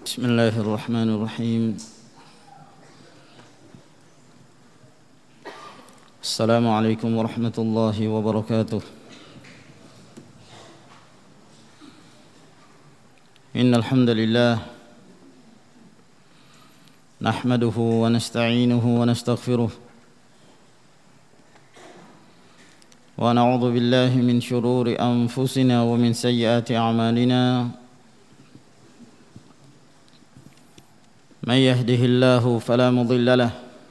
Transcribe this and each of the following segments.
بسم الله الرحمن الرحيم. السلام عليكم ورحمة الله وبركاته. إن الحمد لله نحمده ونستعينه ونستغفره ونعوذ بالله من شرور أنفسنا ومن سيئات أعمالنا. من يهده الله فلا مضل له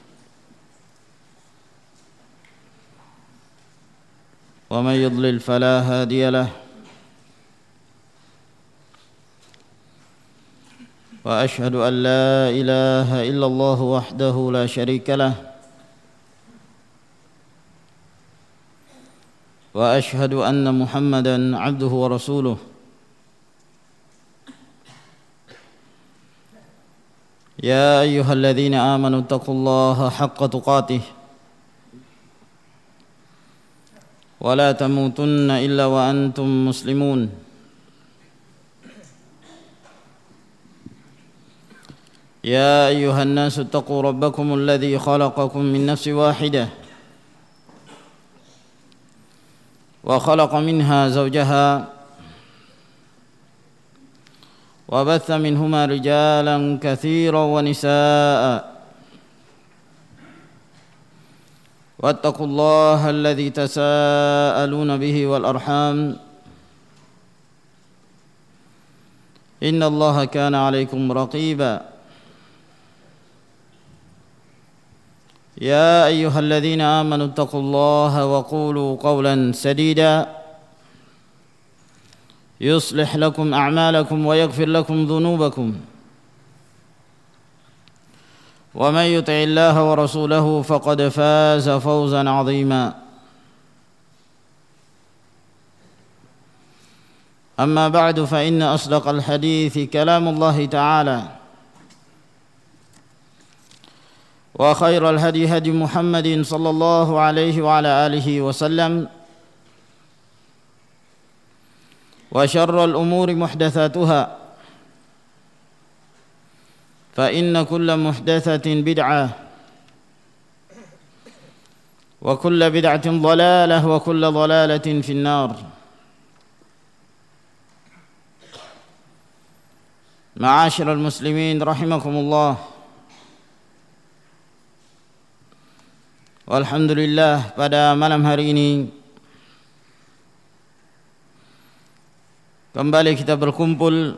ومن يضلل فلا هادي له، وأشهد أن لا إله إلا الله وحده لا شريك له، وأشهد أن محمدًا عبده ورسوله. يا أيها الذين آمنوا اتقوا الله حق تقاته ولا تموتن إلا وأنتم مسلمون. يا أيها الناس اتقوا ربكم الذي خلقكم من نفس واحدة وخلق منها زوجها وبث منهما رجالا كثيرا ونساء، واتقوا الله الذي تساءلون به والأرحام إن الله كان عليكم رقيبا. يا أيها الذين آمنوا اتقوا الله وقولوا قولا سديدا يصلح لكم أعمالكم ويغفر لكم ذنوبكم، ومن يطع الله ورسوله فقد فاز فوزا عظيما. أما بعد، فإن أصدق الحديث كلام الله تعالى، وخير الهدي هدي محمد صلى الله عليه وعلى آله وسلم، وشر الأمور محدثاتها، فإن كل محدثة بدعة، وكل بدعة ضلالة، وكل ضلالة في النار. معاشر المسلمين رحمكم الله. Alhamdulillah, pada malam hari ini kembali kita berkumpul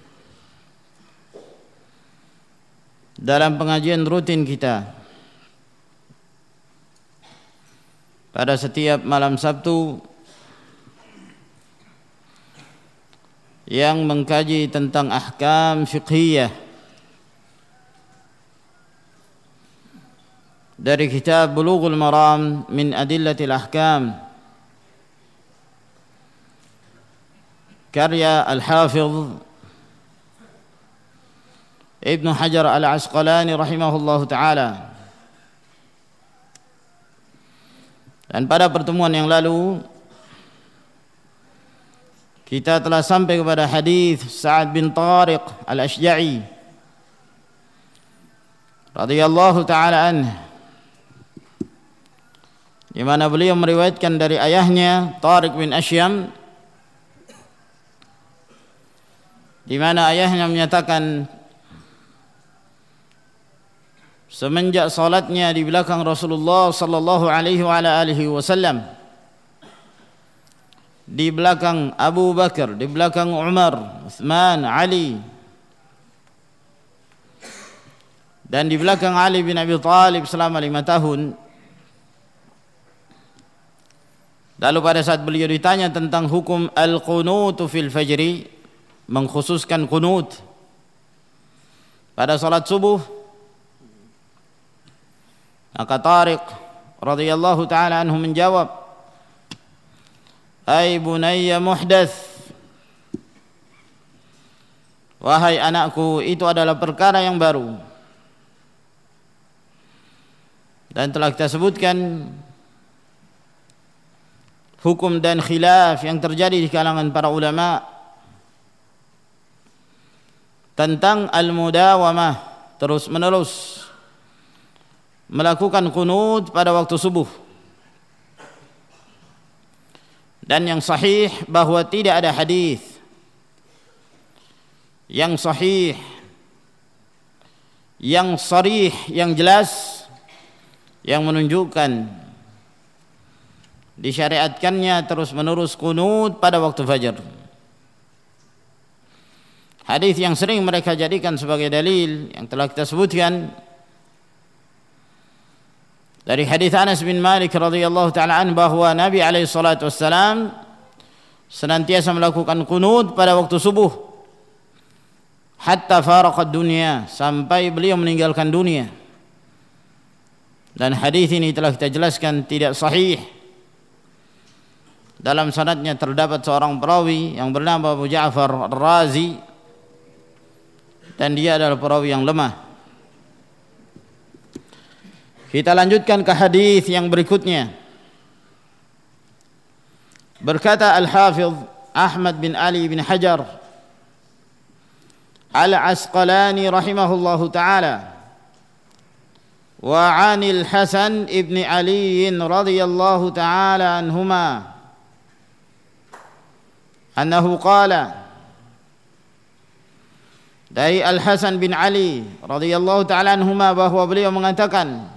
dalam pengajian rutin kita pada setiap malam Sabtu yang mengkaji tentang ahkam fiqhiyah dari kitab Bulughul Maram min Adillatil Ahkam karya Al-Hafidh Ibnu Hajar Al-Asqalani rahimahullahu ta'ala. Dan pada pertemuan yang lalu kita telah sampai kepada hadis Sa'ad bin Tariq Al-Ashja'i radhiyallahu ta'ala anhu, di mana beliau meriwayatkan dari ayahnya Tariq bin Ashyam, di mana ayahnya menyatakan semenjak salatnya di belakang Rasulullah sallallahu alaihi wa ala alihi wasallam, di belakang Abu Bakar, di belakang Umar, Uthman, Ali, dan di belakang Ali bin Abi Thalib selama 5 tahun. Lalu pada saat beliau ditanya tentang hukum al-qunutu fil fajri, mengkhususkan qunut pada salat subuh, maka Tariq radhiyallahu ta'ala anhu menjawab, "Ai bunayya muhdats," wahai anakku, itu adalah perkara yang baru. Dan telah kita sebutkan hukum dan khilaf yang terjadi di kalangan para ulama tentang al-mudawamah, terus menerus melakukan qunut pada waktu subuh. Dan yang sahih bahwa tidak ada hadis yang sahih, yang sharih, yang jelas, yang menunjukkan disyariatkannya terus menerus qunut pada waktu fajar. Hadis yang sering mereka jadikan sebagai dalil yang telah kita sebutkan dari hadis Anas bin Malik radhiyallahu taala an bahwa Nabi alaihi salatu wassalam senantiasa melakukan qunut pada waktu subuh hatta faraqad dunya, sampai beliau meninggalkan dunia. Dan hadis ini telah kita jelaskan tidak sahih. Dalam sanadnya terdapat seorang perawi yang bernama Abu Ja'far Ar-Razi, dan dia adalah perawi yang lemah. Kita lanjutkan ke hadis yang berikutnya. Berkata Al-Hafidh Ahmad bin Ali bin Hajar Al-Asqalani rahimahullahu ta'ala, wa 'anil Hasan ibn Ali radhiyallahu ta'ala anhuma annahu qala, dari Al-Hasan bin Ali radhiyallahu ta'ala anhuma bahwa beliau mengatakan,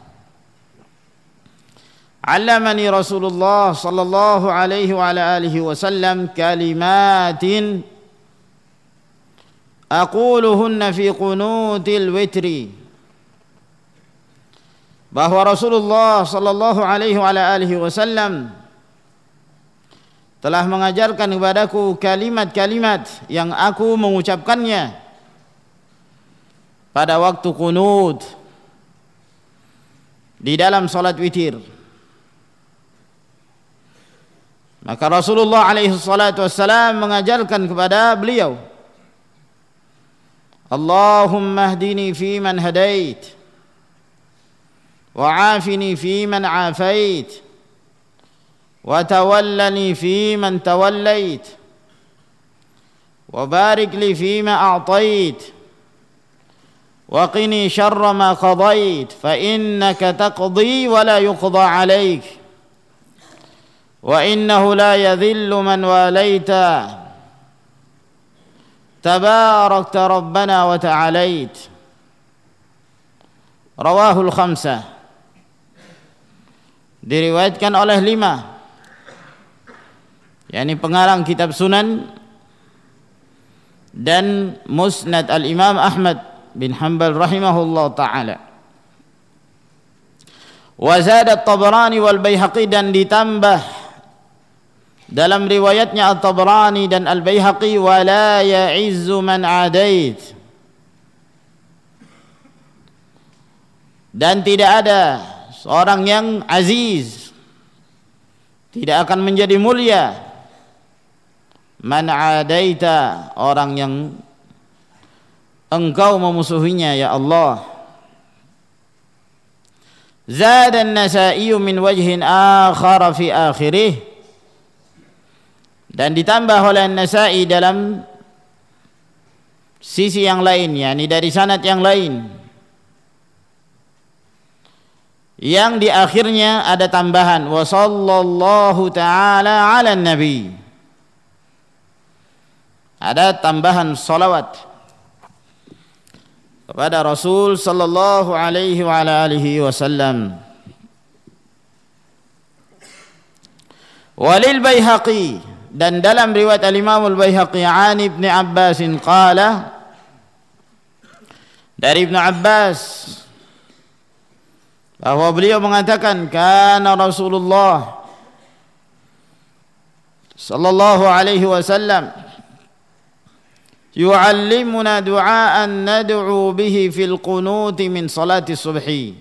allamani Rasulullah sallallahu alaihi wa ala alihi wasallam kalimatin aquluhunna fi qunutil witri, bahwa Rasulullah sallallahu alaihi wa ala alihi wasallam telah mengajarkan kepadaku kalimat-kalimat yang aku mengucapkannya pada waktu qunut di dalam salat witir. Maka Rasulullah alaihi salatu wassalam mengajarkan kepada beliau, Allahumma hdini fi man hadait, wa afini fi man afait, wa tawallani fi man tawallait, wa barik li fi ma a'tait, wa qini syarra ma qadait, fa innaka taqdi wa la yuqda alaik, wa innahu la yadhillu man walaita, tabarakta rabbana wa ta'alait. Rawahul khamsah, diriwayatkan oleh 5, yakni pengarang kitab Sunan dan Musnad al-Imam Ahmad bin Hanbal rahimahullah ta'ala. Wa zada at-Tabrani wal Baihaqi, dan ditambah dalam riwayatnya At-Tabrani dan Al-Baihaqi, wa la ya'izzu man adait, dan tidak ada seorang yang aziz, tidak akan menjadi mulia, man adaita, orang yang engkau memusuhinya ya Allah. Zada an-Nasa'i min wajhin akhar fi akhirih, dan ditambah oleh An-Nasa'i dalam sisi yang lain, yakni dari sanad yang lain, yang di akhirnya ada tambahan wa sallallahu ta'ala 'alan nabi, ada tambahan salawat kepada Rasul sallallahu alaihi wa ala alihi wasallam. Walil Baihaqi, dan dalam riwayat al-Imam al-Baihaqi an Ibn Abbas qala, dari Ibn Abbas bahwa beliau mengatakan, kana Rasulullah sallallahu alaihi wasallam yu'allimuna du'aan nad'u bihi fil qunuti min salati subhi.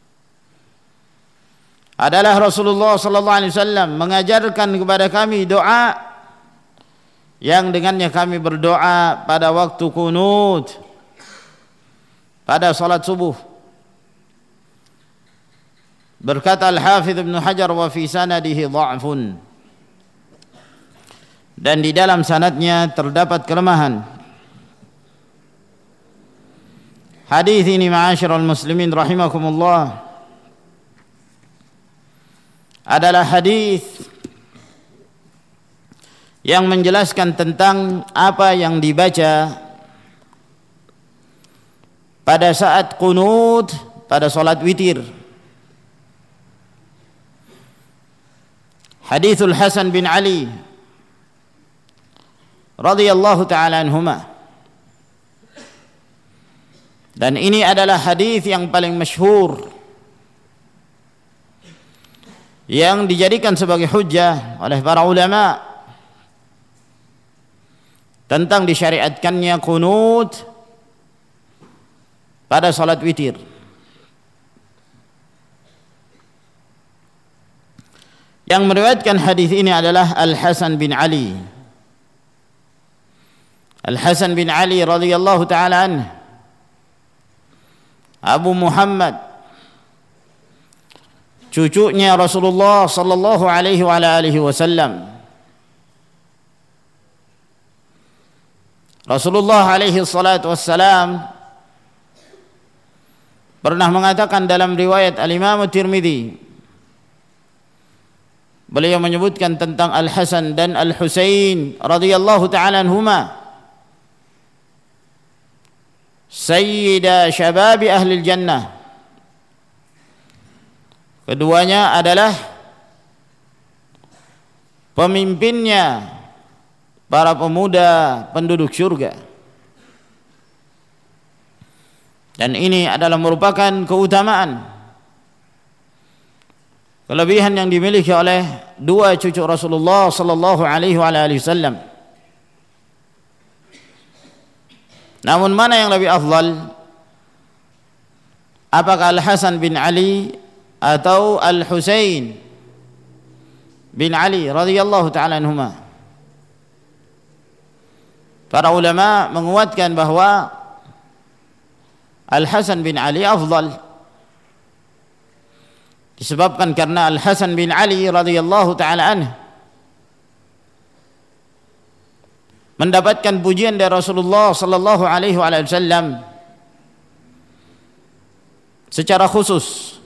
Adalah Rasulullah sallallahu alaihi wasallam mengajarkan kepada kami doa yang dengannya kami berdoa pada waktu qunut pada salat subuh. Berkata Al-Hafidh Ibn Hajar, wa fi sanadihi dha'fun, dan di dalam sanadnya terdapat kelemahan. Hadis ini ma'asyiral muslimin rahimakumullah adalah hadis yang menjelaskan tentang apa yang dibaca pada saat qunut pada salat witir. Hadithul Hasan bin Ali radhiyallahu ta'ala anhuma. Dan ini adalah hadis yang paling masyhur yang dijadikan sebagai hujjah oleh para ulama tentang disyariatkannya qunut pada salat witir. Yang meriwayatkan hadis ini adalah Al-Hasan bin Ali. Al-Hasan bin Ali radhiyallahu ta'ala anhu, Abu Muhammad, cucunya Rasulullah sallallahu alaihi wa alihi wasallam. Rasulullah alaihi salatu wassalam pernah mengatakan dalam riwayat Al-Imam Tirmidzi, beliau menyebutkan tentang Al-Hasan dan Al-Husain radhiyallahu ta'ala anhuma, sayyida syababi ahli jannah. Keduanya adalah pemimpinnya para pemuda penduduk surga. Dan ini adalah merupakan keutamaan, kelebihan yang dimiliki oleh dua cucu Rasulullah sallallahu alaihi wasallam. Namun mana yang lebih afdal? Apakah Al-Hasan bin Ali atau Al-Husain bin Ali radhiyallahu ta'ala anhuma? Para ulama menguatkan bahwa Al-Hasan bin Ali afdal, disebabkan karena Al-Hasan bin Ali radhiyallahu ta'ala anhu mendapatkan pujian dari Rasulullah sallallahu alaihi wasallam secara khusus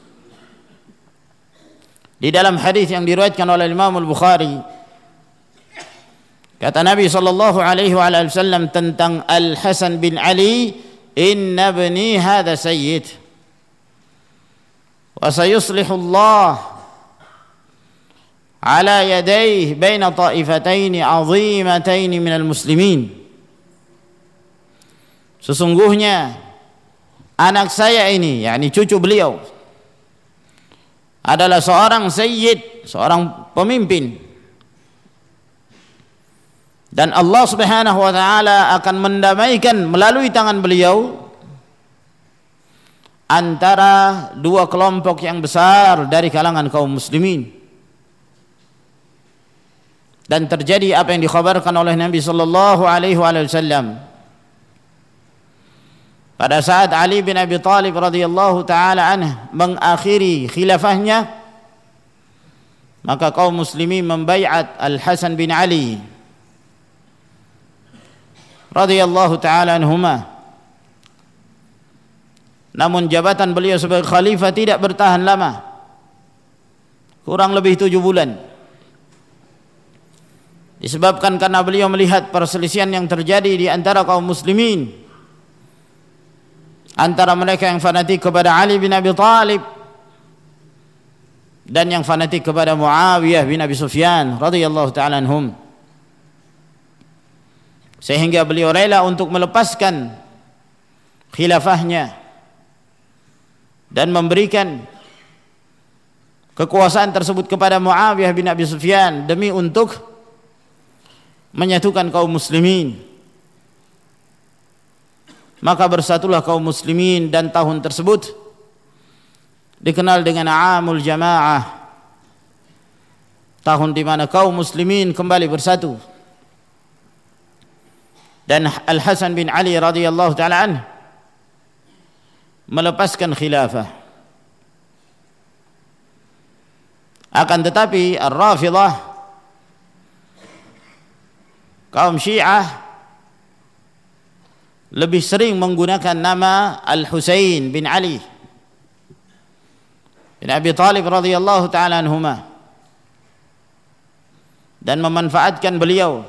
di dalam hadis yang diriwayatkan oleh Imam Al-Bukhari. Kata Nabi sallallahu alaihi wasallam tentang Al-Hasan bin Ali, inna ibni hadha sayyid wa sayuslihu Allah ala yadayhi baina ta'ifataini 'azimataini minal muslimin. Sesungguhnya anak saya ini, yakni cucu beliau, adalah seorang sayyid, seorang pemimpin, dan Allah Subhanahu wa taala akan mendamaikan melalui tangan beliau antara dua kelompok yang besar dari kalangan kaum muslimin. Dan terjadi apa yang dikhabarkan oleh Nabi sallallahu alaihi wasallam pada saat Ali bin Abi Thalib radhiyallahu taala anhu mengakhiri khilafahnya, maka kaum muslimin membaiat Al-Hasan bin Ali radhiyallahu taala anhuma. Namun jabatan beliau sebagai khalifah tidak bertahan lama, kurang lebih 7 bulan. Disebabkan karena beliau melihat perselisihan yang terjadi di antara kaum muslimin, antara mereka yang fanatik kepada Ali bin Abi Thalib dan yang fanatik kepada Muawiyah bin Abi Sufyan radhiyallahu ta'ala anhum, sehingga beliau rela untuk melepaskan khilafahnya dan memberikan kekuasaan tersebut kepada Muawiyah bin Abi Sufyan demi untuk menyatukan kaum muslimin. Maka bersatulah kaum muslimin dan tahun tersebut dikenal dengan Amul Jamaah, tahun di mana kaum muslimin kembali bersatu. Dan Al-Hasan bin Ali radhiyallahu ta'ala anhu melepaskan khilafah. Akan tetapi Ar-Rafidhah, kaum Syiah, lebih sering menggunakan nama Al-Husain bin Ali bin Abi Thalib radhiyallahu taala anhuma, dan memanfaatkan beliau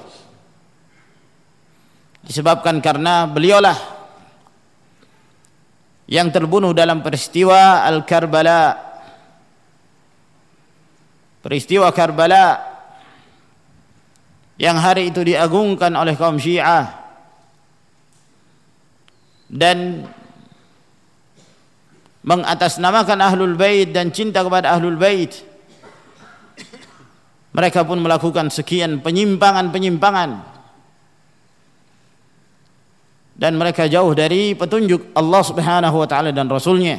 disebabkan karena beliaulah yang terbunuh dalam peristiwa Al-Karbala, peristiwa Karbala yang hari itu diagungkan oleh kaum Syiah dan mengatasnamakan Ahlul Bait dan cinta kepada Ahlul Bait. Mereka pun melakukan sekian penyimpangan-penyimpangan dan mereka jauh dari petunjuk Allah Subhanahu wa taala dan Rasulnya.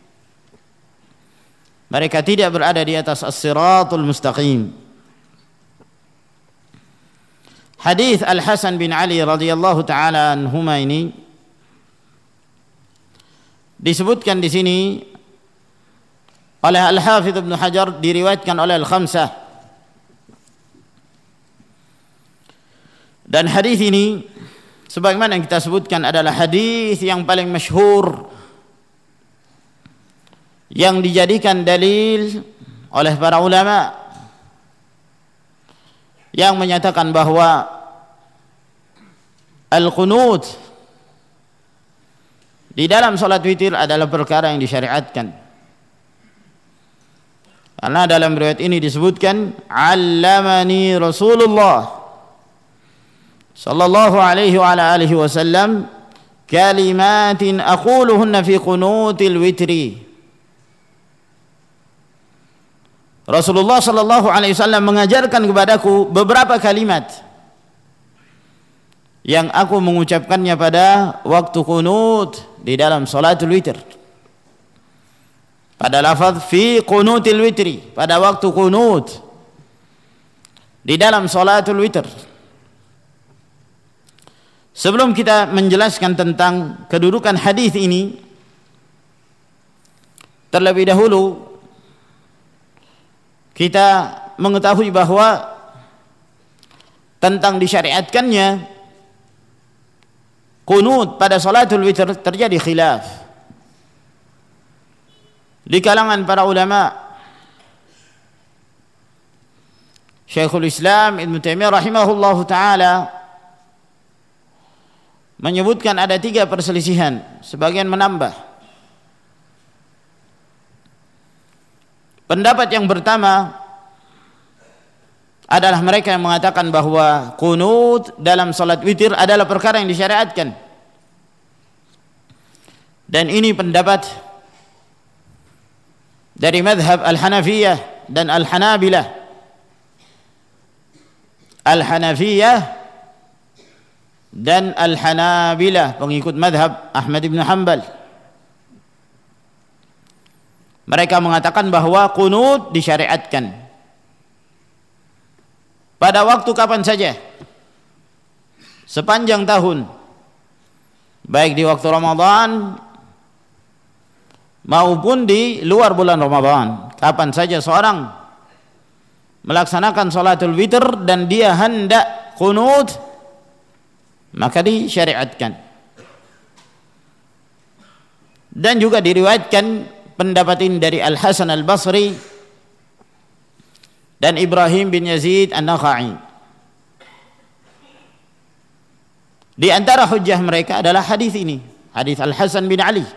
Mereka tidak berada di atas as-siratul mustaqim. Hadis Al-Hasan bin Ali radhiyallahu taala anhuma ini disebutkan di sini oleh Al-Hafidz Ibnu Hajar, diriwayatkan oleh Al-Khamsah. Dan hadis ini sebagaimana yang kita sebutkan adalah hadis yang paling masyhur yang dijadikan dalil oleh para ulama yang menyatakan bahwa al-qunut di dalam salat witir adalah perkara yang disyariatkan. Karena dalam riwayat ini disebutkan, "Allamani Rasulullah sallallahu alaihi wa ala alihi wasallam kalimatin aquluhunna fi qunutil witri." Rasulullah sallallahu alaihi wasallam mengajarkan kepadaku beberapa kalimat yang aku mengucapkannya pada waktu qunut di dalam salatul witir. Pada lafaz fi qunutil witri, pada waktu qunut di dalam salatul witir. Sebelum kita menjelaskan tentang kedudukan hadis ini, terlebih dahulu kita mengetahui bahwa tentang disyariatkannya qunut pada salatul witr terjadi khilaf di kalangan para ulama. Syekhul Islam Ibnu Taimiyah rahimahullahu taala menyebutkan ada 3 perselisihan, sebagian menambah. Pendapat yang pertama adalah mereka yang mengatakan bahwa qunut dalam salat witir adalah perkara yang disyariatkan. Dan ini pendapat dari mazhab Al-Hanafiyah dan Al-Hanabilah. Al-Hanafiyah dan Al-Hanabilah, pengikut mazhab Ahmad bin Hanbal, mereka mengatakan bahwa qunut disyariatkan pada waktu kapan saja sepanjang tahun, baik di waktu Ramadan maupun di luar bulan Ramadan. Kapan saja seorang melaksanakan salatul witir dan dia hendak qunut, maka disyariatkan. Dan juga diriwayatkan pendapat ini dari Al-Hasan Al-Basri dan Ibrahim bin Yazid An-Nakha'i. Di antara hujjah mereka adalah hadis ini, hadis Al-Hasan bin Ali.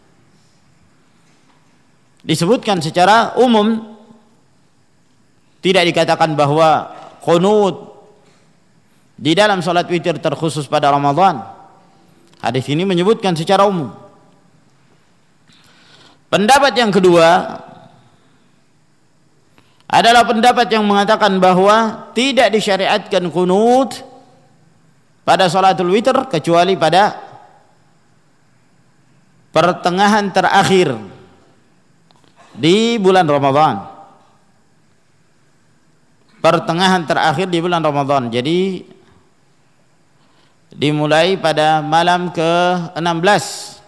Disebutkan secara umum, tidak dikatakan bahwa qunut di dalam salat witir terkhusus pada Ramadan. Hadis ini menyebutkan secara umum. Pendapat yang kedua adalah pendapat yang mengatakan bahwa tidak disyariatkan qunut pada salatul witir kecuali pada pertengahan terakhir di bulan Ramadan. Pertengahan terakhir di bulan Ramadan. Jadi dimulai pada malam ke-16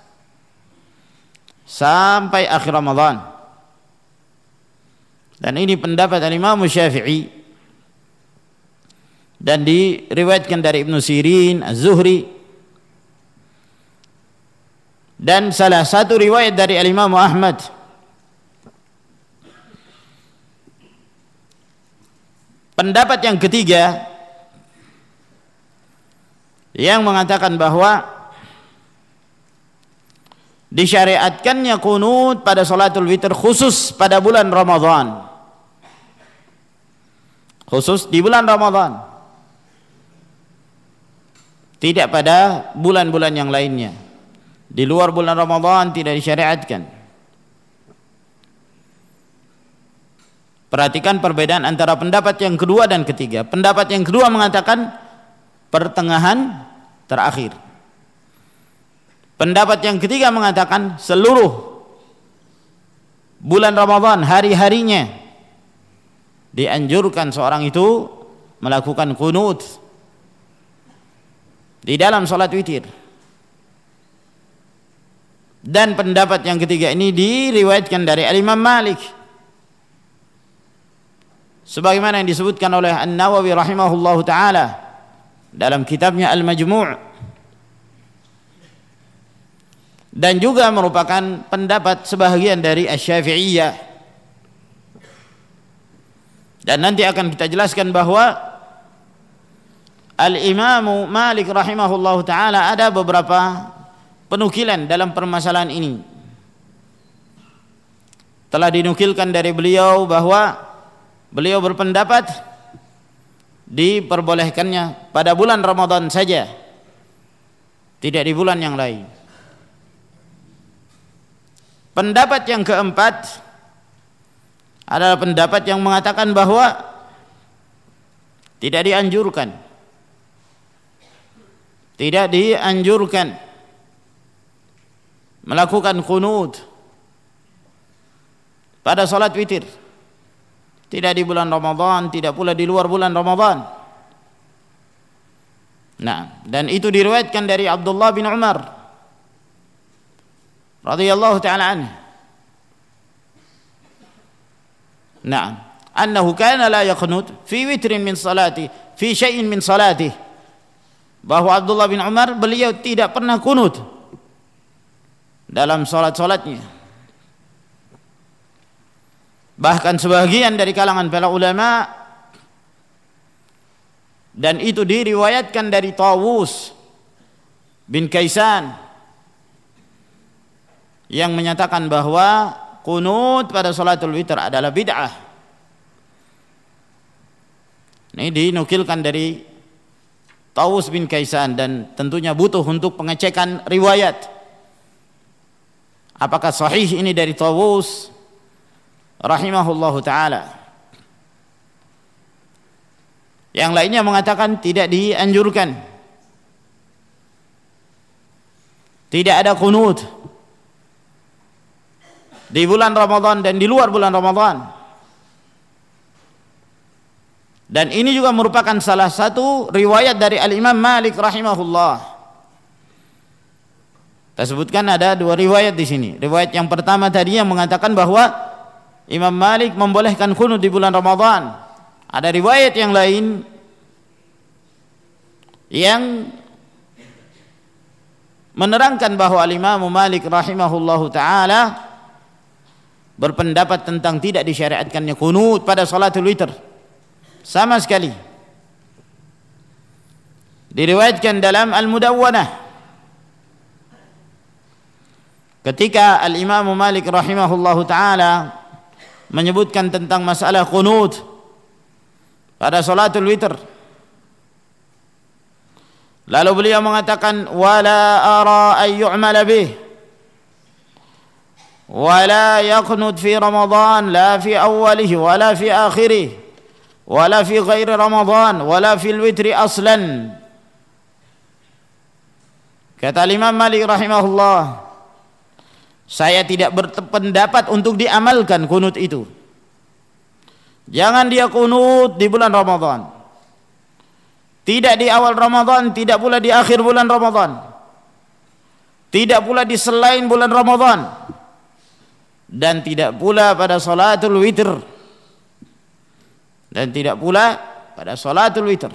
sampai akhir Ramadan. Dan ini pendapat Imam Syafi'i dan diriwayatkan dari Ibnu Sirin, Az-Zuhri Dan salah satu riwayat dari Imam Ahmad pendapat yang ketiga yang mengatakan bahwa disyariatkannya qunut pada salatul witir khusus pada bulan Ramadan, khusus di bulan Ramadan, tidak pada bulan-bulan yang lainnya. Di luar bulan Ramadan tidak disyariatkan. Perhatikan perbedaan antara pendapat yang kedua dan ketiga. Pendapat yang kedua mengatakan pertengahan terakhir. Pendapat yang ketiga mengatakan seluruh bulan Ramadan hari-harinya dianjurkan seorang itu melakukan qunut di dalam salat witir. Dan pendapat yang ketiga ini diriwayatkan dari Imam Malik sebagaimana yang disebutkan oleh An-Nawawi rahimahullahu taala dalam kitabnya Al-Majmu', dan juga merupakan pendapat sebahagian dari Asy-Syafi'iyah. Dan nanti akan kita jelaskan bahwa Al-Imam Malik rahimahullahu taala ada beberapa penukilan dalam permasalahan ini. Telah dinukilkan dari beliau bahwa beliau berpendapat diperbolehkannya pada bulan Ramadan saja, tidak di bulan yang lain. Pendapat yang keempat adalah pendapat yang mengatakan bahwa tidak dianjurkan, melakukan qunut pada salat witir, tidak di bulan Ramadan, tidak pula di luar bulan Ramadan. Nah, dan itu diriwayatkan dari Abdullah bin Umar radhiyallahu ta'ala anhu. Nah, annahu kana la yaqnut fi witrin min salati, fi syai'in min salati. Bahwa Abdullah bin Umar beliau tidak pernah qunut dalam salat-salatnya. Bahkan sebagian dari kalangan para ulama, dan itu diriwayatkan dari Tawus bin Kaisan yang menyatakan bahwa qunut pada salatul witir adalah bid'ah. Ini dinukilkan dari Tawus bin Kaisan, dan tentunya butuh untuk pengecekan riwayat. Apakah sahih ini dari Tawus rahimahullahu ta'ala. Yang lainnya mengatakan tidak dianjurkan, tidak ada qunut di bulan Ramadan dan di luar bulan Ramadan. Dan ini juga merupakan salah satu riwayat dari Al-Imam Malik rahimahullah. Kita sebutkan ada dua riwayat di sini. Riwayat yang pertama tadi yang mengatakan bahwa Imam Malik membolehkan qunut di bulan Ramadan. Ada riwayat yang lain yang menerangkan bahwa Al-Imam Malik rahimahullahu taala berpendapat tentang tidak disyariatkannya qunut pada salatul witir sama sekali. Diriwayatkan dalam Al-Mudawwanah ketika Al-Imam Malik rahimahullahu taala menyebutkan tentang masalah qunut pada salatul witir, lalu beliau mengatakan wala ara ay yu'mala bih wala yaqnut fi Ramadan la fi awwalihi wala fi akhirih wala fi ghairi Ramadan wala fil witri aslan. Kata Imam Malik rahimahullah, saya tidak berpendapat untuk diamalkan qunut itu. Jangan dia qunut di bulan Ramadan, tidak di awal Ramadan, tidak pula di akhir bulan Ramadan, tidak pula di selain bulan Ramadan, dan tidak pula pada salatul witir, dan tidak pula pada salatul witir.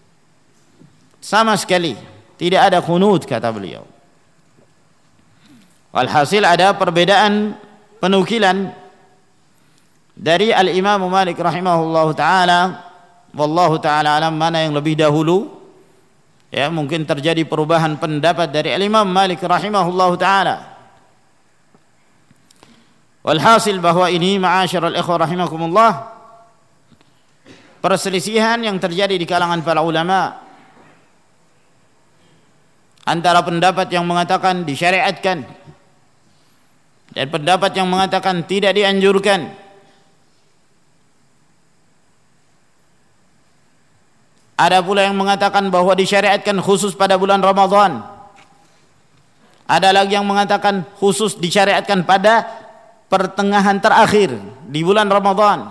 Sama sekali tidak ada qunut, kata beliau. Walhasil ada perbedaan penukilan dari Al-Imam Malik rahimahullahu taala, wallahu taala alam mana yang lebih dahulu. Ya, mungkin terjadi perubahan pendapat dari Al-Imam Malik rahimahullahu taala. Walhasil bahwa ini ma'asyiral ikhwah rahimakumullah, perselisihan yang terjadi di kalangan para ulama antara pendapat yang mengatakan disyariatkan dan pendapat yang mengatakan tidak dianjurkan. Ada pula yang mengatakan bahwa disyariatkan khusus pada bulan Ramadan. Ada lagi yang mengatakan khusus disyariatkan pada pertengahan terakhir di bulan Ramadan.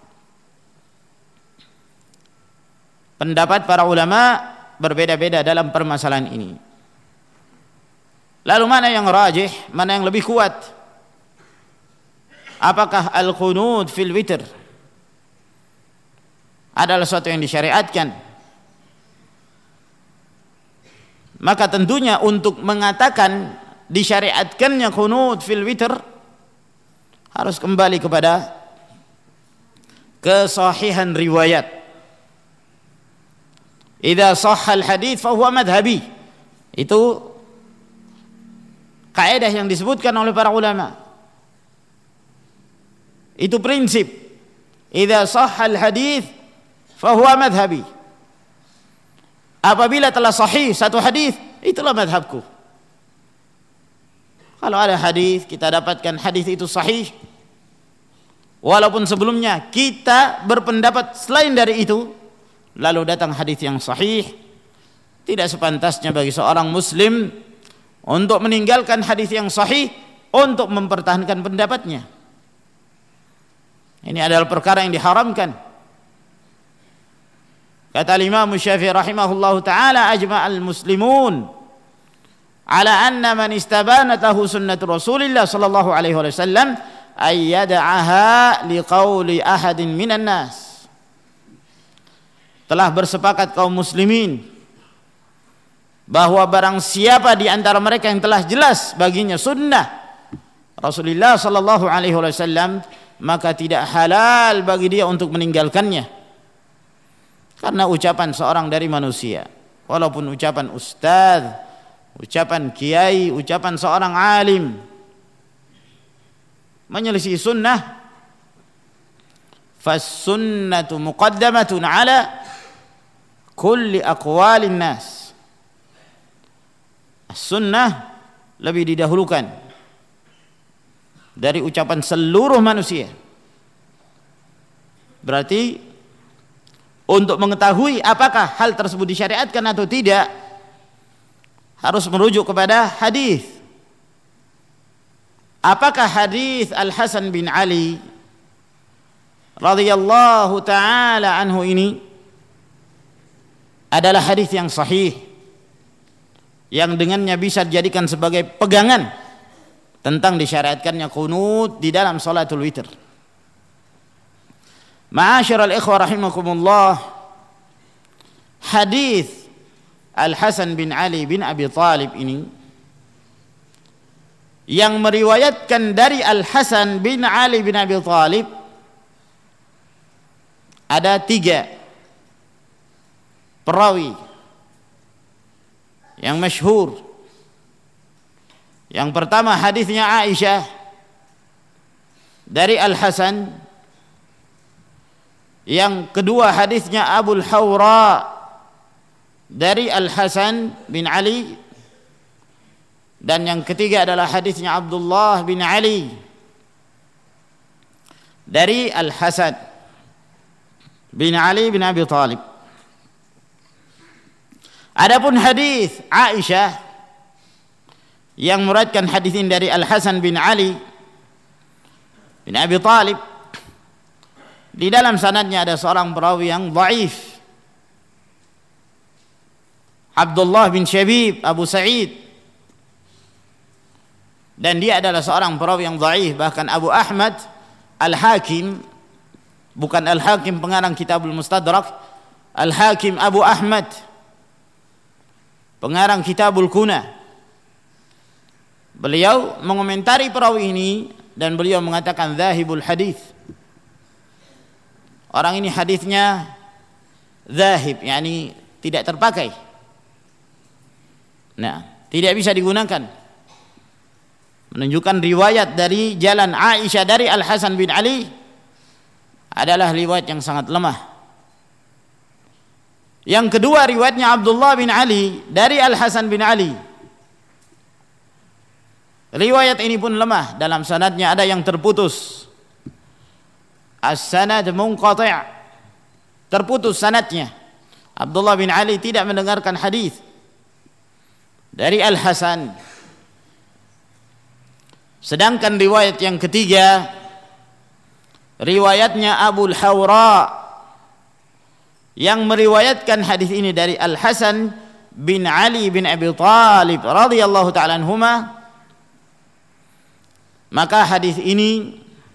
Pendapat para ulama berbeda-beda dalam permasalahan ini. Lalu mana yang rajih, mana yang lebih kuat? Apakah al-qunut fil witr adalah sesuatu yang disyariatkan? Maka tentunya untuk mengatakan disyariatkannya qunut fil witr harus kembali kepada kesahihan riwayat. Idza shahha al-hadits fa huwa madhhabi. Itu kaidah yang disebutkan oleh para ulama. Itu prinsip. Idza shahha al-hadits fa huwa madhhabi. Apabila telah sahih satu hadis, itulah madhabku. Kalau ada hadis, kita dapatkan hadis itu sahih, walaupun sebelumnya kita berpendapat selain dari itu, lalu datang hadis yang sahih, tidak sepantasnya bagi seorang muslim untuk meninggalkan hadis yang sahih untuk mempertahankan pendapatnya. Ini adalah perkara yang diharamkan. Kata Imam Syafi'i rahimahullahu taala, ajma'al muslimun ala anna man istabanat lahu sunnatu Rasulillah sallallahu alaihi wasallam ay yad'aha liqauli ahadin minan nas. Telah bersepakat kaum muslimin bahwa barang siapa di antara mereka yang telah jelas baginya sunnah Rasulullah sallallahu alaihi wasallam, maka tidak halal bagi dia untuk meninggalkannya. Karena ucapan seorang dari manusia, walaupun ucapan ustaz, ucapan kiai, ucapan seorang alim, menyelisih sunnah, fas-sunnatu muqaddamatun ala kulli aqwalin nas. Sunnah lebih didahulukan dari ucapan seluruh manusia. Berarti untuk mengetahui apakah hal tersebut disyariatkan atau tidak, harus merujuk kepada hadis. Apakah hadis Al-Hasan bin Ali radhiyallahu taala anhu ini adalah hadis yang sahih, yang dengannya bisa dijadikan sebagai pegangan tentang disyariatkannya qunut di dalam salatul witir. Ma'asyiral ikhwah rahimakumullah, hadis Al-Hasan bin Ali bin Abi Thalib ini yang meriwayatkan dari Al-Hasan bin Ali bin Abi Thalib ada 3 perawi yang masyhur. Yang pertama hadisnya Aisyah dari Al-Hasan. Yang kedua hadisnya Abul Hawra dari Al-Hasan bin Ali. Dan yang ketiga adalah hadisnya Abdullah bin Ali dari Al-Hasan bin Ali bin Abi Thalib. Adapun hadis Aisyah yang meriwayatkan hadis ini dari Al-Hasan bin Ali bin Abi Thalib, di dalam sanadnya ada seorang perawi yang dhaif, Abdullah bin Syabib Abu Sa'id, dan dia adalah seorang perawi yang dhaif. Bahkan Abu Ahmad Al-Hakim, bukan Al-Hakim pengarang Kitabul Mustadrak, Al-Hakim Abu Ahmad pengarang Kitabul Kuna, Beliau mengomentari perawi ini dan beliau mengatakan dzahibul hadis. Orang ini hadisnya dzahib, yakni tidak terpakai. Nah, tidak bisa digunakan. Menunjukkan riwayat dari jalan Aisyah dari Al Hasan bin Ali adalah riwayat yang sangat lemah. Yang kedua, riwayatnya Abdullah bin Ali dari Al Hasan bin Ali. Riwayat ini pun lemah, dalam sanadnya ada yang terputus. As-sanad munqati', terputus sanadnya. Abdullah bin Ali tidak mendengarkan hadis dari Al Hasan. Sedangkan riwayat yang ketiga, riwayatnya Abu Hawra yang meriwayatkan hadis ini dari Al Hasan bin Ali bin Abi Thalib radhiyallahu ta'ala anhuma, maka hadis ini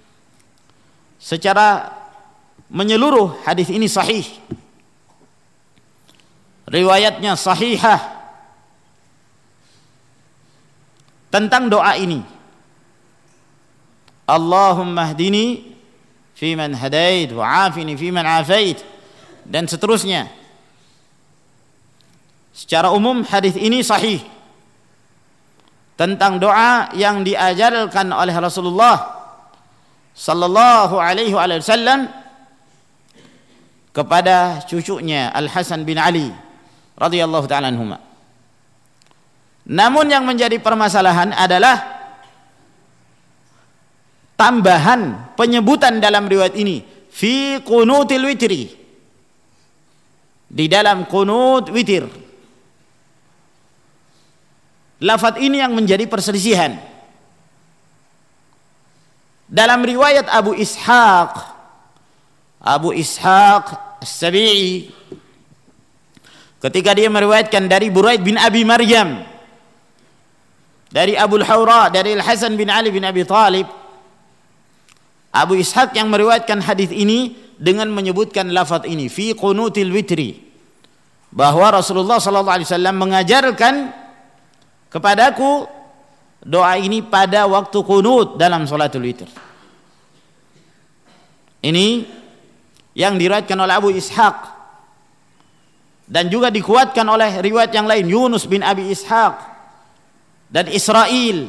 secara menyeluruh hadis ini sahih. Riwayatnya sahihah tentang doa ini. Allahumma hdini fi man hadait wa afini fi man afait, dan seterusnya. Secara umum hadis ini sahih tentang doa yang diajarkan oleh Rasulullah sallallahu alaihi wasallam kepada cucunya Al Hasan bin Ali radhiyallahu ta'ala anhuma. Namun yang menjadi permasalahan adalah tambahan penyebutan dalam riwayat ini fi qunutil witri, di dalam qunut witir. Lafaz ini yang menjadi perselisihan. Dalam riwayat Abu Ishaq As-Sabi'i, ketika dia meriwayatkan dari Buraid bin Abi Maryam, dari Abu Hawra, dari Al Hasan bin Ali bin Abi Thalib, Abu Ishaq yang meriwayatkan hadis ini dengan menyebutkan lafaz ini fi qunutil witri, bahwa Rasulullah sallallahu alaihi wasallam mengajarkan kepadaku doa ini pada waktu qunut dalam salatul witir. Ini yang diriwayatkan oleh Abu Ishaq dan juga dikuatkan oleh riwayat yang lain, Yunus bin Abi Ishaq dan Israil.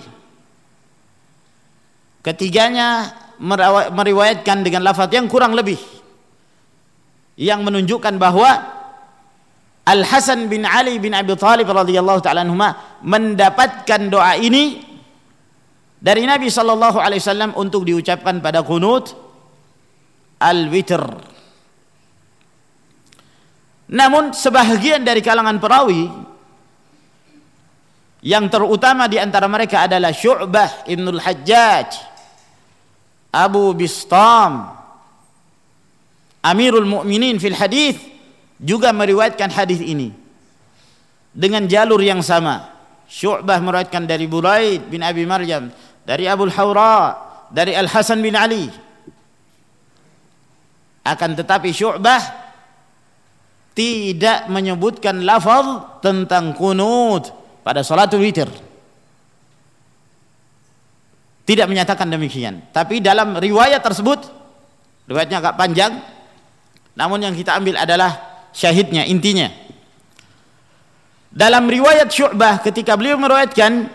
Ketiganya meriwayatkan dengan lafaz yang kurang lebih, yang menunjukkan bahwa Al Hasan bin Ali bin Abi Thalib radhiyallahu ta'ala anhuma mendapatkan doa ini dari Nabi sallallahu alaihi wasallam untuk diucapkan pada qunut al-witr. Namun sebahagian dari kalangan perawi, yang terutama di antara mereka adalah Syu'bah Ibnul Hajjaj, Abu Bistam, Amirul Mukminin fil hadis, juga meriwayatkan hadis ini dengan jalur yang sama. Syu'bah meriwayatkan dari Buraid bin Abi Maryam, dari Abu Hawra, dari Al Hasan bin Ali. Akan tetapi Syu'bah tidak menyebutkan lafaz tentang qunut pada salatul witir. Tidak menyatakan demikian. Tapi dalam riwayat tersebut, riwayatnya agak panjang, namun yang kita ambil adalah syahidnya, intinya. Dalam riwayat Syu'bah ketika beliau meriwayatkan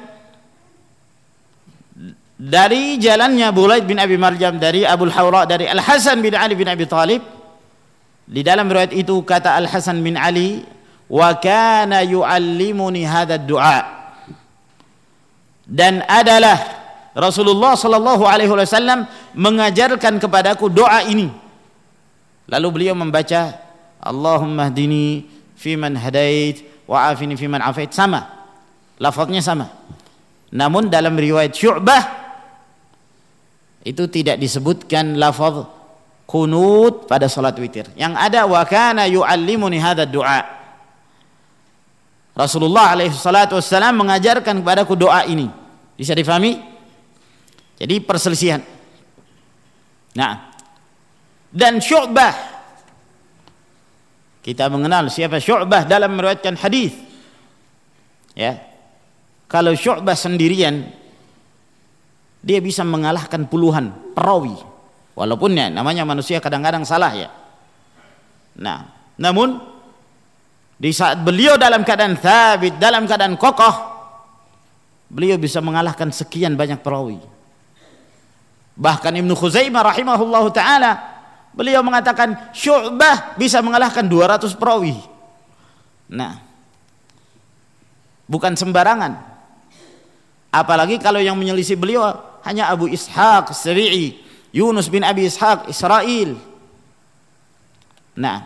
dari jalannya Buraid bin Abi Maryam, dari Abu Hawra, dari Al Hasan bin Ali bin Abi Thalib, di dalam riwayat itu kata Al Hasan bin Ali, wa kana yu'allimuni hadzal du'a, dan adalah Rasulullah sallallahu alaihi wasallam mengajarkan kepadaku doa ini. Lalu beliau membaca Allahumma hdini fi man hadait wa afini fi man afait, sama, lafaznya sama. Namun dalam riwayat Syu'bah itu tidak disebutkan lafaz qunut pada salat witir. Yang ada wa kana yu'allimuni hadzal du'a, Rasulullah alaihi salatu wassalam mengajarkan kepadaku doa ini. Bisa difahami? Jadi perselisihan. Nah, dan Syu'bah, kita mengenal siapa Syu'bah dalam meriwayatkan hadis. Ya. Kalau Syu'bah sendirian dia bisa mengalahkan puluhan perawi. Walaupun ya namanya manusia kadang-kadang salah ya. Nah, namun di saat beliau dalam keadaan thabit, dalam keadaan kokoh, beliau bisa mengalahkan sekian banyak perawi. Bahkan Ibnu Khuzaimah rahimahullahu taala, beliau mengatakan Syu'bah bisa mengalahkan 200 perawi. Nah, bukan sembarangan. Apalagi kalau yang menyelisih beliau hanya Abu Ishaq As-Sabi'i, Yunus bin Abi Ishaq Israil. Nah,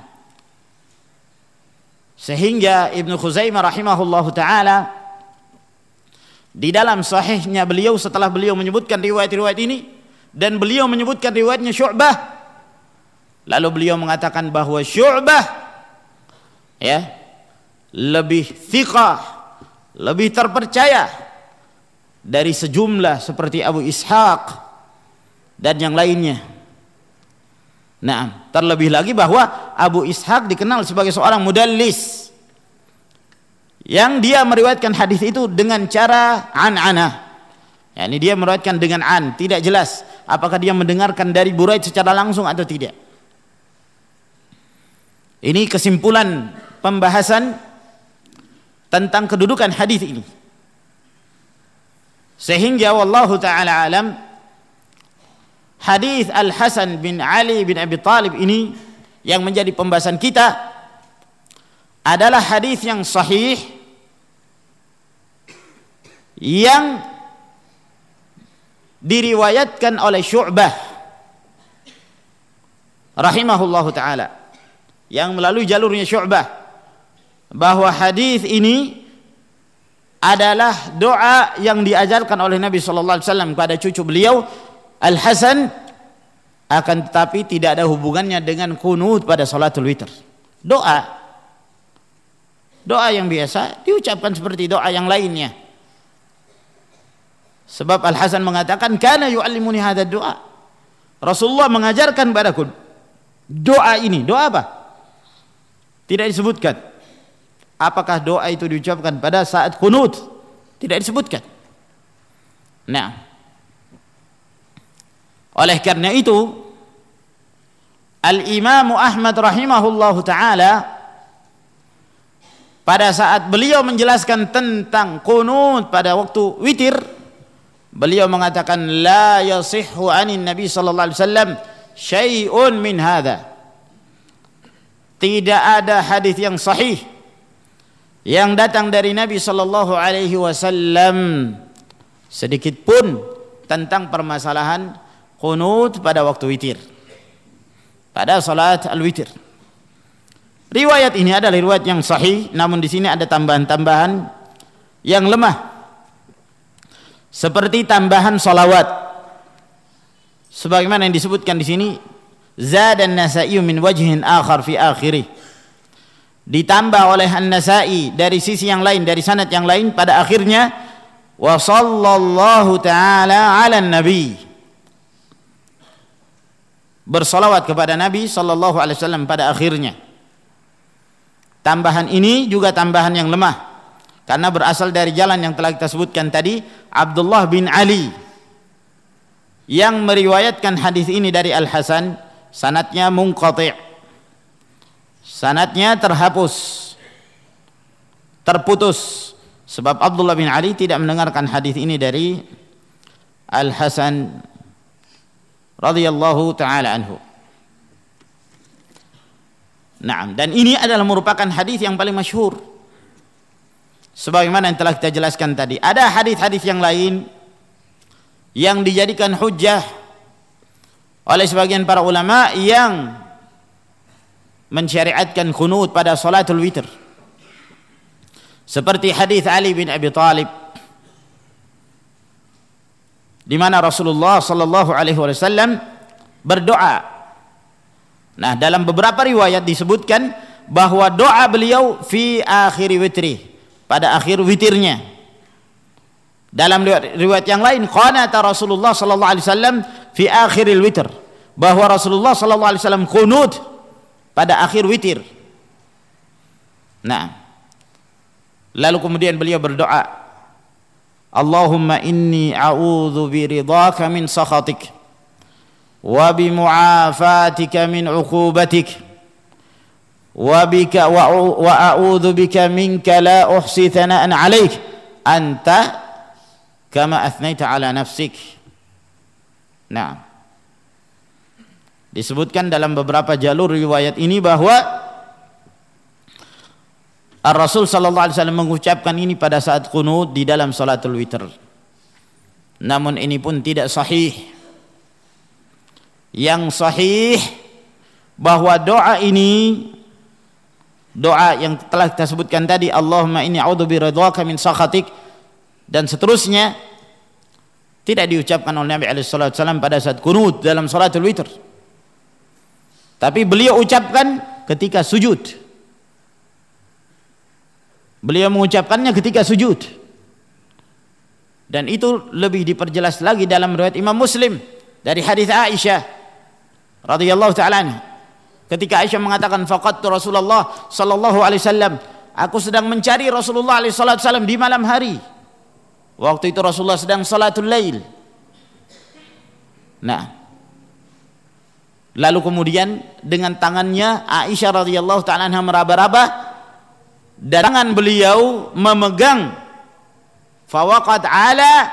sehingga Ibnu Khuzaimah rahimahullahu taala di dalam sahihnya beliau, setelah beliau menyebutkan riwayat-riwayat ini dan beliau menyebutkan riwayatnya Syu'bah, lalu beliau mengatakan bahwa Syu'bah ya lebih thiqah, lebih terpercaya dari sejumlah seperti Abu Ishaq dan yang lainnya. Nah, terlebih lagi bahwa Abu Ishaq dikenal sebagai seorang mudallis yang dia meriwayatkan hadis itu dengan cara an-anah. Ya, ini dia meriwayatkan dengan an, tidak jelas apakah dia mendengarkan dari Buraid secara langsung atau tidak. Ini kesimpulan pembahasan tentang kedudukan hadis ini. Sehingga wallahu taala alam, hadis Al-Hasan bin Ali bin Abi Thalib ini yang menjadi pembahasan kita adalah hadis yang sahih yang diriwayatkan oleh Syu'bah rahimahullahu taala, yang melalui jalurnya Syu'bah, bahwa hadis ini adalah doa yang diajarkan oleh Nabi sallallahu alaihi wasallam kepada cucu beliau Al-Hasan, akan tetapi tidak ada hubungannya dengan qunut pada salatul witir. Doa yang biasa diucapkan seperti doa yang lainnya. Sebab Al-Hasan mengatakan kana yu'allimuni hadzal doa. Rasulullah mengajarkan padaku doa ini. Doa apa? Tidak disebutkan. Apakah doa itu diucapkan pada saat qunut? Tidak disebutkan. Nah, oleh karena itu Al-Imam Ahmad rahimahullahu taala pada saat beliau menjelaskan tentang qunut pada waktu witir, beliau mengatakan la yasihhu anin Nabi sallallahu alaihi wasallam syai'un min hadza. Tidak ada hadis yang sahih yang datang dari Nabi sallallahu alaihi wasallam sedikit pun tentang permasalahan qunut pada waktu witir, pada salat al-witir. Riwayat ini adalah riwayat yang sahih, namun di sini ada tambahan-tambahan yang lemah. Seperti tambahan salawat, sebagaimana yang disebutkan di sini, zada an-Nasa'i min wajhin akhar fi akhirih, ditambah oleh An-Nasa'i dari sisi yang lain, dari sanad yang lain pada akhirnya, wa sallallahu ta'ala 'alan nabi, bersalawat kepada Nabi sallallahu alaihi wasallam pada akhirnya. Tambahan ini juga tambahan yang lemah karena berasal dari jalan yang telah kita sebutkan tadi, Abdullah bin Ali yang meriwayatkan hadis ini dari Al-Hasan, sanadnya munqati', sanadnya terputus, sebab Abdullah bin Ali tidak mendengarkan hadis ini dari Al-Hasan radhiyallahu taala anhu. Naam, dan ini adalah merupakan hadis yang paling masyhur. Sebagaimana yang telah kita jelaskan tadi, ada hadis-hadis yang lain yang dijadikan hujjah oleh sebagian para ulama yang mensyariatkan qunut pada salatul witir. Seperti hadis Ali bin Abi Thalib di mana Rasulullah sallallahu alaihi wasallam berdoa. Nah, dalam beberapa riwayat disebutkan bahwa doa beliau fi akhir witri, pada akhir witirnya. Dalam riwayat yang lain, qanata Rasulullah sallallahu alaihi wasallam fi akhiril witr, bahwa Rasulullah sallallahu alaihi wasallam qunut pada akhir witir. Nah, lalu kemudian beliau berdoa, Allahumma inni a'udzu biridhaka min sakhatik wa bimu'afatika min 'uqubatik wa a'udzu bika minka la uhsi thana'an 'alaik anta kama athnaita 'ala nafsik. Nah, disebutkan dalam beberapa jalur riwayat ini bahwa Ar-Rasul sallallahu alaihi wasallam mengucapkan ini pada saat qunut di dalam salatul witir. Namun ini pun tidak sahih. Yang sahih bahwa doa ini, doa yang telah kita sebutkan tadi, Allahumma inni a'udzu biridhaka min sakhatik dan seterusnya, tidak diucapkan oleh Nabi alaihi salatu wasallam pada saat qunut dalam salatul witir. Tapi beliau ucapkan ketika sujud. Beliau mengucapkannya ketika sujud. Dan itu lebih diperjelas lagi dalam riwayat Imam Muslim dari hadis Aisyah radhiyallahu taala anha. Ketika Aisyah mengatakan faqadtu Rasulullah sallallahu alaihi wasallam, aku sedang mencari Rasulullah alaihi wasallam di malam hari. Waktu itu Rasulullah sedang salatul lail. Nah, lalu kemudian dengan tangannya Aisyah radhiyallahu taala anha meraba-raba dan tangan beliau memegang fawaqat ala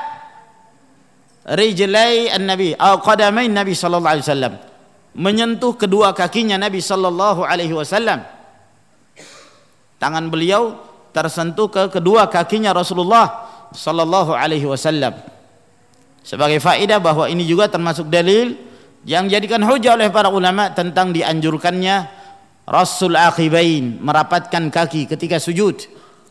rijlai an-nabi atau qadamai Nabi sallallahu alaihi wasallam, menyentuh kedua kakinya Nabi sallallahu alaihi wasallam. Tangan beliau tersentuh ke kedua kakinya Rasulullah sallallahu alaihi wasallam. Sebagai faedah bahwa ini juga termasuk dalil yang dijadikan hujah oleh para ulama tentang dianjurkannya Rasul Aqibain, merapatkan kaki ketika sujud.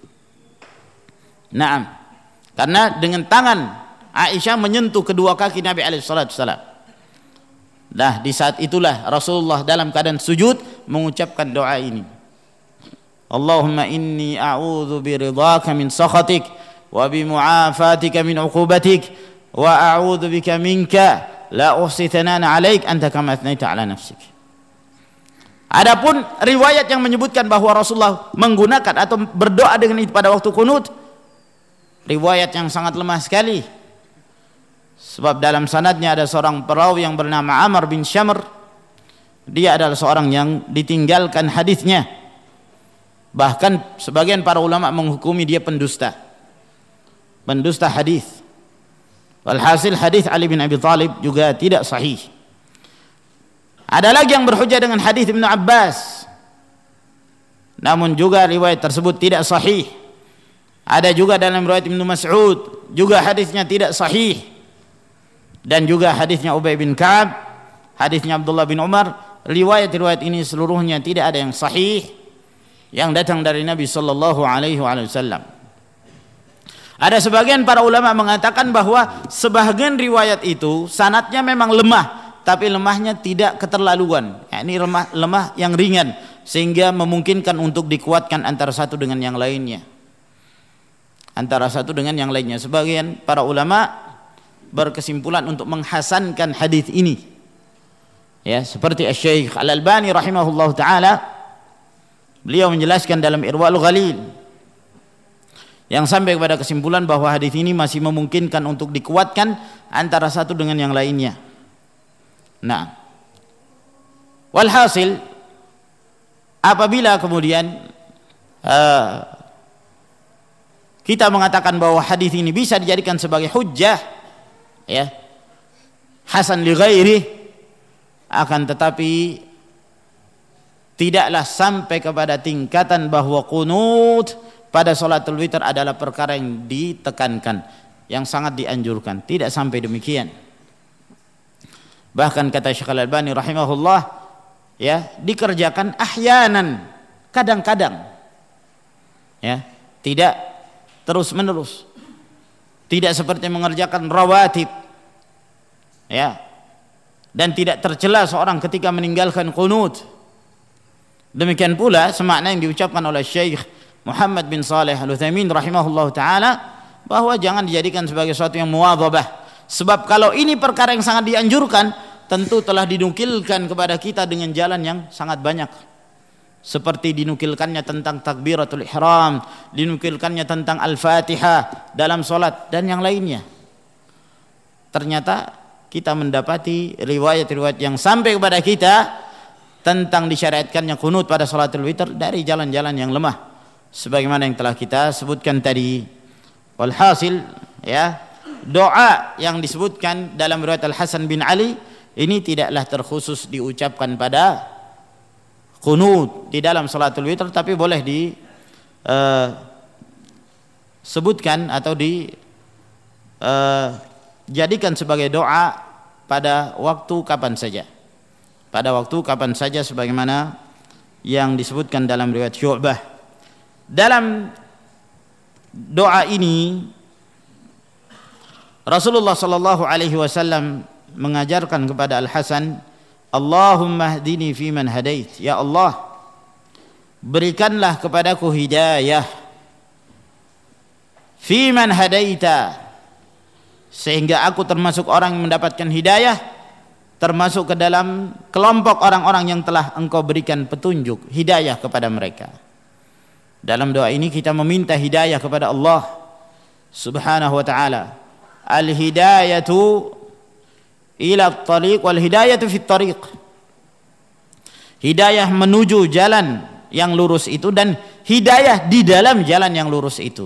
Naam, karena dengan tangan Aisyah menyentuh kedua kaki Nabi alaihi salatu wasallam. Nah, di saat itulah Rasulullah dalam keadaan sujud mengucapkan doa ini. Allahumma inni a'udzu biridhaka min sakhatik wa bimu'afatika min 'uqubatik wa a'udzu bika minka la uhsi thanan 'alaik anta kama athnaita 'ala nafsik. Adapun riwayat yang menyebutkan bahwa Rasulullah menggunakan atau berdoa dengan itu pada waktu qunut, riwayat yang sangat lemah sekali. Sebab dalam sanadnya ada seorang perawi yang bernama Amr bin Syamr. Dia adalah seorang yang ditinggalkan hadisnya. Bahkan sebagian para ulama menghukumi dia pendusta. Pendusta hadis. Walhasil hadis Ali bin Abi Thalib juga tidak sahih. Ada lagi yang berhujjah dengan hadis Ibnu Abbas, namun juga riwayat tersebut tidak sahih. Ada juga dalam riwayat Ibnu Mas'ud, juga hadisnya tidak sahih. Dan juga hadisnya Ubay bin Ka'ab, hadisnya Abdullah bin Umar, riwayat-riwayat ini seluruhnya tidak ada yang sahih yang datang dari Nabi sallallahu alaihi wasallam. Ada sebagian para ulama mengatakan bahwa sebagian riwayat itu sanadnya memang lemah, tapi lemahnya tidak keterlaluan. Ini lemah yang ringan sehingga memungkinkan untuk dikuatkan antara satu dengan yang lainnya. Antara satu dengan yang lainnya. Sebagian para ulama berkesimpulan untuk menghasankan hadis ini. Ya, seperti Asy-Syaikh Al-Albani rahimahullahu taala, beliau menjelaskan dalam Irwaul Ghalil yang sampai kepada kesimpulan bahwa hadis ini masih memungkinkan untuk dikuatkan antara satu dengan yang lainnya. Nah, walhasil apabila kemudian kita mengatakan bahwa hadis ini bisa dijadikan sebagai hujjah, ya, hasan li ghairi, akan tetapi tidaklah sampai kepada tingkatan bahwa qunut pada salatul witir adalah perkara yang ditekankan, yang sangat dianjurkan. Tidak sampai demikian. Bahkan kata Syekh Al-Albani rahimahullah, ya, dikerjakan ahyanan, kadang-kadang, ya, tidak terus menerus, tidak seperti mengerjakan rawatib, ya, dan tidak tercela seorang ketika meninggalkan qunut. Demikian pula semakna yang diucapkan oleh Syekh Muhammad bin Shalih Al-Utsaimin rahimahullah taala, bahwa jangan dijadikan sebagai sesuatu yang muwadhabah. Sebab kalau ini perkara yang sangat dianjurkan, tentu telah dinukilkan kepada kita dengan jalan yang sangat banyak. seperti dinukilkannya tentang takbiratul ihram, dinukilkannya tentang al-Fatihah dalam salat dan yang lainnya. Ternyata kita mendapati riwayat-riwayat yang sampai kepada kita tentang disyariatkannya qunut pada salatul witir dari jalan-jalan yang lemah, sebagaimana yang telah kita sebutkan tadi. Walhasil, ya, doa yang disebutkan dalam riwayat Al-Hasan bin Ali ini tidaklah terkhusus diucapkan pada qunut di dalam salatul witir, tapi boleh disebutkan atau jadikan sebagai doa pada waktu kapan saja. Pada waktu kapan saja sebagaimana yang disebutkan dalam riwayat Syu'bah. Dalam doa ini Rasulullah sallallahu alaihi wasallam mengajarkan kepada Al-Hasan, Allahumma hdini fi man hadait. Ya Allah, berikanlah kepadaku hidayah fi man hadaita, sehingga aku termasuk orang yang mendapatkan hidayah, termasuk ke dalam kelompok orang-orang yang telah engkau berikan petunjuk, hidayah kepada mereka. Dalam doa ini kita meminta hidayah kepada Allah subhanahu wa ta'ala. Al-hidayatu ila at-tariq wal hidayatu fit tariq. Hidayah menuju jalan yang lurus itu dan hidayah di dalam jalan yang lurus itu.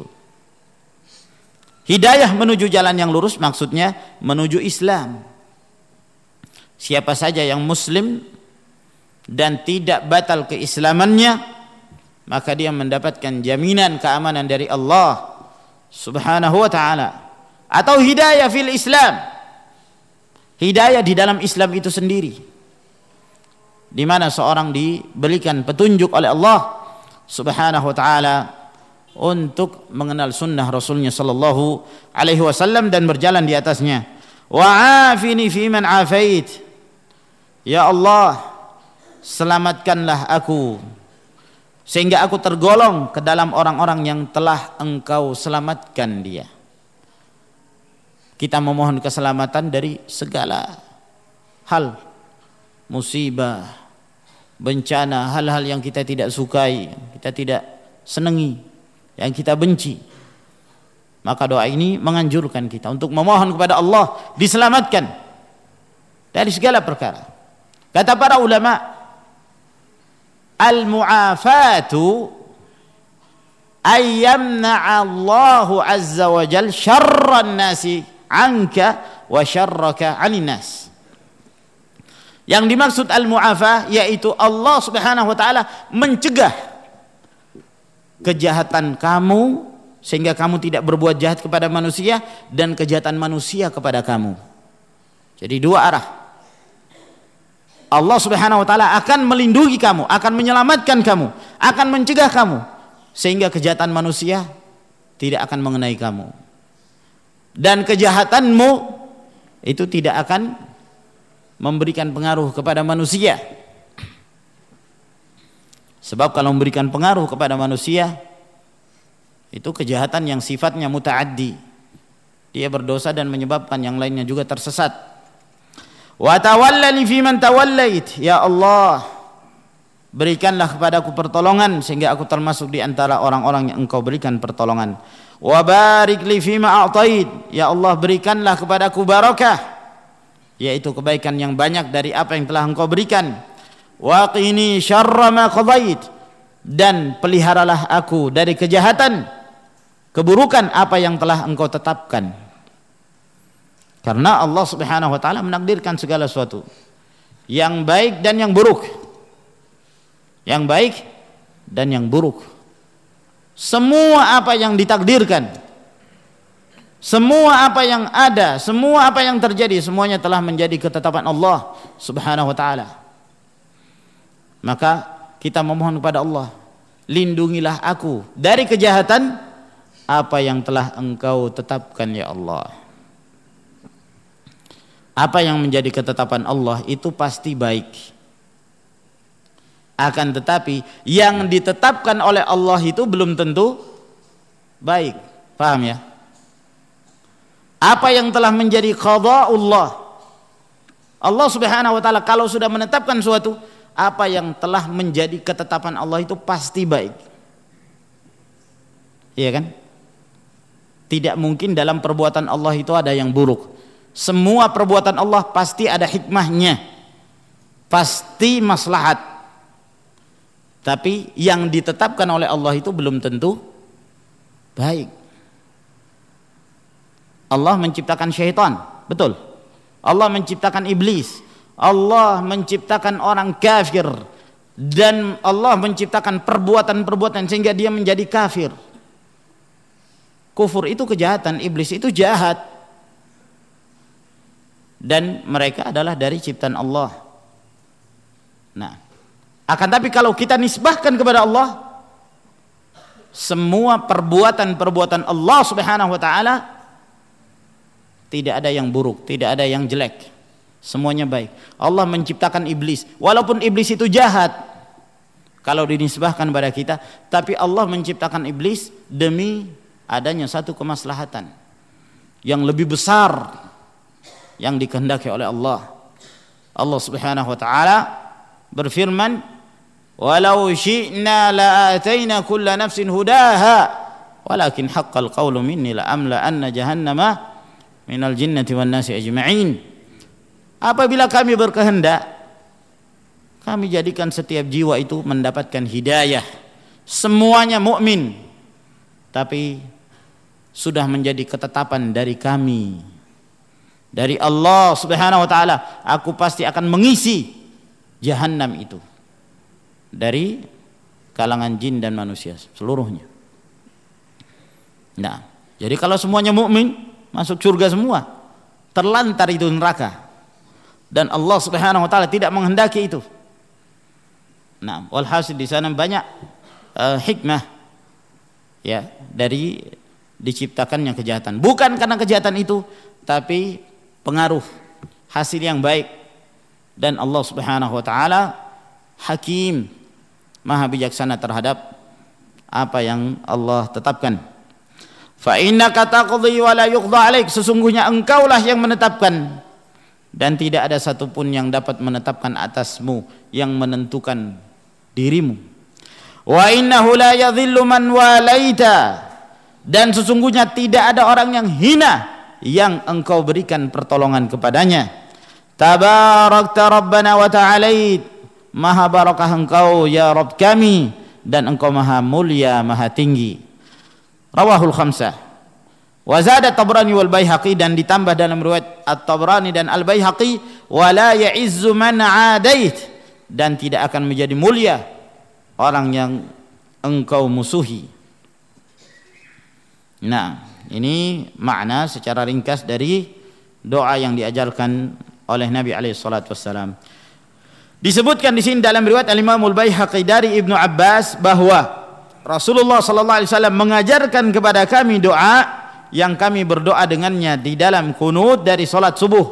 Hidayah menuju jalan yang lurus maksudnya menuju Islam. Siapa saja yang muslim dan tidak batal keislamannya, maka dia mendapatkan jaminan keamanan dari Allah subhanahu wa ta'ala. Atau hidayah fil Islam, hidayah di dalam Islam itu sendiri, di mana seorang diberikan petunjuk oleh Allah subhanahu wa ta'ala untuk mengenal sunnah Rasulnya sallallahu alaihi wasallam dan berjalan di atasnya. Wa'afini fi man afait. Ya Allah, selamatkanlah aku sehingga aku tergolong ke dalam orang-orang yang telah engkau selamatkan dia. Kita memohon keselamatan dari segala hal, musibah, bencana, hal-hal yang kita tidak sukai, kita tidak senangi, yang kita benci. Maka doa ini menganjurkan kita untuk memohon kepada Allah diselamatkan dari segala perkara. Kata para ulama, al-mu'afatu ayyamna'a Allahu azza wa jal syarran nasi anka wa syarraka 'anin nas. Yang dimaksud al-mu'afah yaitu Allah subhanahu wa ta'ala mencegah kejahatan kamu sehingga kamu tidak berbuat jahat kepada manusia, dan kejahatan manusia kepada kamu. Jadi dua arah. Allah subhanahu wa ta'ala akan melindungi kamu, akan menyelamatkan kamu, akan mencegah kamu, sehingga kejahatan manusia tidak akan mengenai kamu, dan kejahatanmu itu tidak akan memberikan pengaruh kepada manusia. Sebab kalau memberikan pengaruh kepada manusia, itu kejahatan yang sifatnya muta'addi, dia berdosa dan menyebabkan yang lainnya juga tersesat. Wa tawallani fi man tawallait. Ya Allah, berikanlah kepadaku pertolongan sehingga aku termasuk di antara orang-orang yang engkau berikan pertolongan. Wa barik li fima a'tait. Ya Allah, berikanlah kepadaku barakah, yaitu kebaikan yang banyak dari apa yang telah engkau berikan. Wa qini syarra ma qadait. Dan peliharalah aku dari kejahatan, keburukan apa yang telah engkau tetapkan. Karena Allah subhanahu wa ta'ala menakdirkan segala sesuatu, yang baik dan yang buruk, yang baik dan yang buruk. Semua apa yang ditakdirkan, semua apa yang ada, semua apa yang terjadi, semuanya telah menjadi ketetapan Allah subhanahu wa ta'ala. Maka kita memohon kepada Allah, lindungilah aku dari kejahatan apa yang telah engkau tetapkan ya Allah. Apa yang menjadi ketetapan Allah itu pasti baik. Akan tetapi yang ditetapkan oleh Allah itu belum tentu baik. Paham ya? Apa yang telah menjadi qada'ullah, Allah subhanahu wa ta'ala kalau sudah menetapkan suatu, apa yang telah menjadi ketetapan Allah itu pasti baik. Iya kan? Tidak mungkin dalam perbuatan Allah itu ada yang buruk. Semua perbuatan Allah pasti ada hikmahnya, pasti maslahat. Tapi yang ditetapkan oleh Allah itu belum tentu baik. Allah menciptakan syaitan, betul. Allah menciptakan iblis, Allah menciptakan orang kafir, dan Allah menciptakan perbuatan-perbuatan sehingga dia menjadi kafir. Kufur itu kejahatan, iblis itu jahat, dan mereka adalah dari ciptaan Allah. Nah, akan tapi kalau kita nisbahkan kepada Allah, semua perbuatan-perbuatan Allah Subhanahu wa taala tidak ada yang buruk, tidak ada yang jelek, semuanya baik. Allah menciptakan iblis, walaupun iblis itu jahat kalau dinisbahkan pada kita, tapi Allah menciptakan iblis demi adanya satu kemaslahatan yang lebih besar yang dikehendaki oleh Allah. Allah Subhanahu wa taala berfirman, "Walau syi'na la'ataina kulla nafsin hudaha, walakin haqqal qawlu minni la'amla anna jahannama minal jinnati wan nasi ajma'in." Apabila kami berkehendak, kami jadikan setiap jiwa itu mendapatkan hidayah, semuanya mukmin. Tapi sudah menjadi ketetapan dari kami, dari Allah Subhanahu wa taala, aku pasti akan mengisi jahanam itu dari kalangan jin dan manusia seluruhnya. Nah, jadi kalau semuanya mukmin masuk surga semua, terlantar itu neraka, dan Allah Subhanahu wa taala tidak menghendaki itu. Nah, walhasil di sana banyak hikmah ya dari diciptakannya kejahatan, bukan karena kejahatan itu, tapi pengaruh hasil yang baik. Dan Allah Subhanahu wa taala hakim, maha bijaksana terhadap apa yang Allah tetapkan. Fa innaka taqdi wa la yuqda alaik, sesungguhnya engkaulah yang menetapkan dan tidak ada satupun yang dapat menetapkan atasmu, yang menentukan dirimu. Wa innahu la yadhillu man walaita, dan sesungguhnya tidak ada orang yang hina yang engkau berikan pertolongan kepadanya. Tabarakta rabbana wa ta'alait, maha barakah engkau ya Rabb kami, dan engkau maha mulia, maha tinggi. Rawahul khamsah. Wa zada Tabrani wal Baihaqi, dan ditambah dalam riwayat At-Tabrani dan Al-Baihaqi, wa la ya'izzu man 'adait, dan tidak akan menjadi mulia orang yang engkau musuhi. Nah, ini makna secara ringkas dari doa yang diajarkan oleh Nabi alaihi salatu wassalam. Disebutkan di sini dalam riwayat Al-Imam Al-Baihaqi dari Ibnu Abbas bahwa Rasulullah sallallahu alaihi wasallam mengajarkan kepada kami doa yang kami berdoa dengannya di dalam kunut dari salat subuh.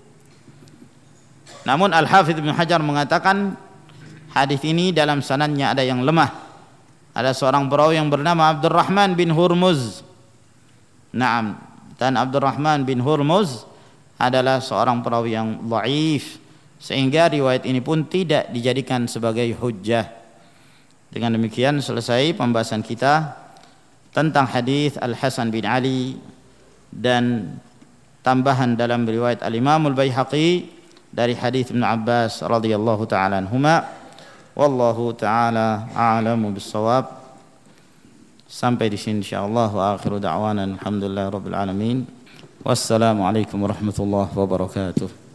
Namun Al-Hafidz Ibnu Hajar mengatakan hadis ini dalam sanadnya ada yang lemah. Ada seorang perawi yang bernama Abdurrahman bin Hurmuz. Naam, dan Abdurrahman bin Hurmuz adalah seorang perawi yang dhaif, sehingga riwayat ini pun tidak dijadikan sebagai hujjah. Dengan demikian selesai pembahasan kita tentang hadis Al-Hasan bin Ali dan tambahan dalam riwayat Al-Imam Al-Baihaqi dari hadis Ibnu Abbas radhiyallahu taala anhuma. Wallahu taala a'lamu bis-shawab. Sampai di sini insyaallah, wa akhiru da'wana alhamdulillahirabbil alamin. Wassalamu alaikum warahmatullahi wabarakatuh.